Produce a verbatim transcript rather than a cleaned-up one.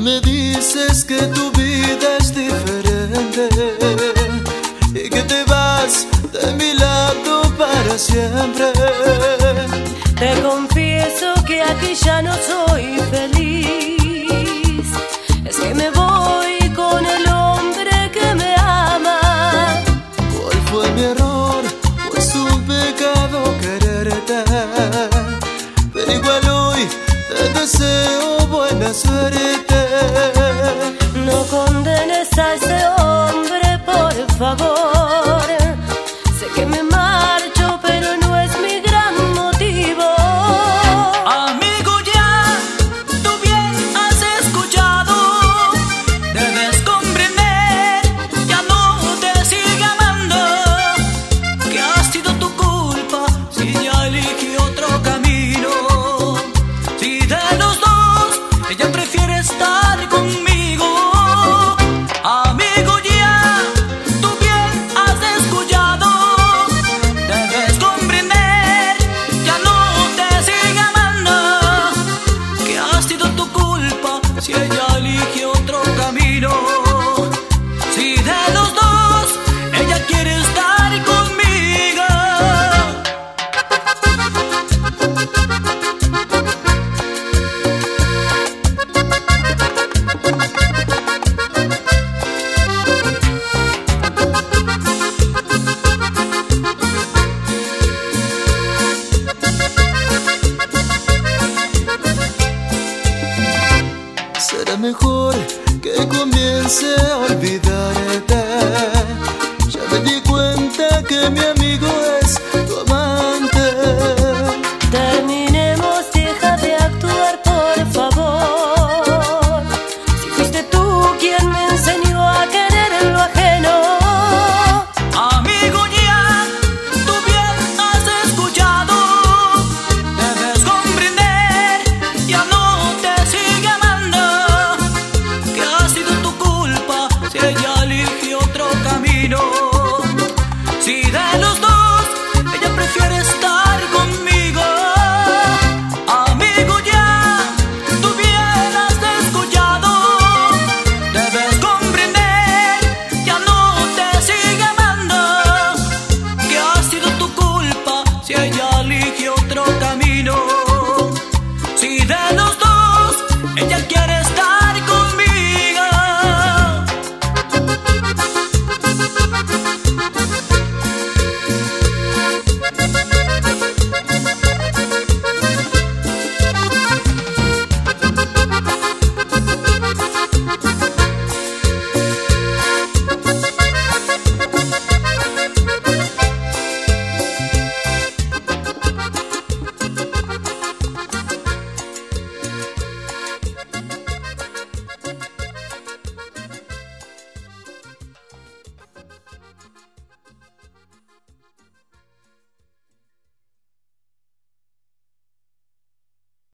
me dices que tu vida es diferente y que te vas de mi lado para siempre. Te confieso que aquí ya no soy feliz. Es que me voy con el hombre que me ama. ¿Cuál fue mi error? Pues un pecado quererte, pero igual hoy te deseo buena suerte. No condenes a ese hombre, por favor. Sé que me marcho, pero no es mi gran motivo. Amigo, ya tú bien has escuchado. Debes comprender, ya no te sigue amando. Que ha sido tu culpa si ya elegí otro camino. Si de los dos ella prefiere estar conmigo. Amigo, ya tú bien has escuchado. Debes comprender, ya no te sigue amando. Que ha sido tu culpa si ella elige otro camino. Si de los dos ella quiere estar conmigo. Será mejor que comience a olvidarte.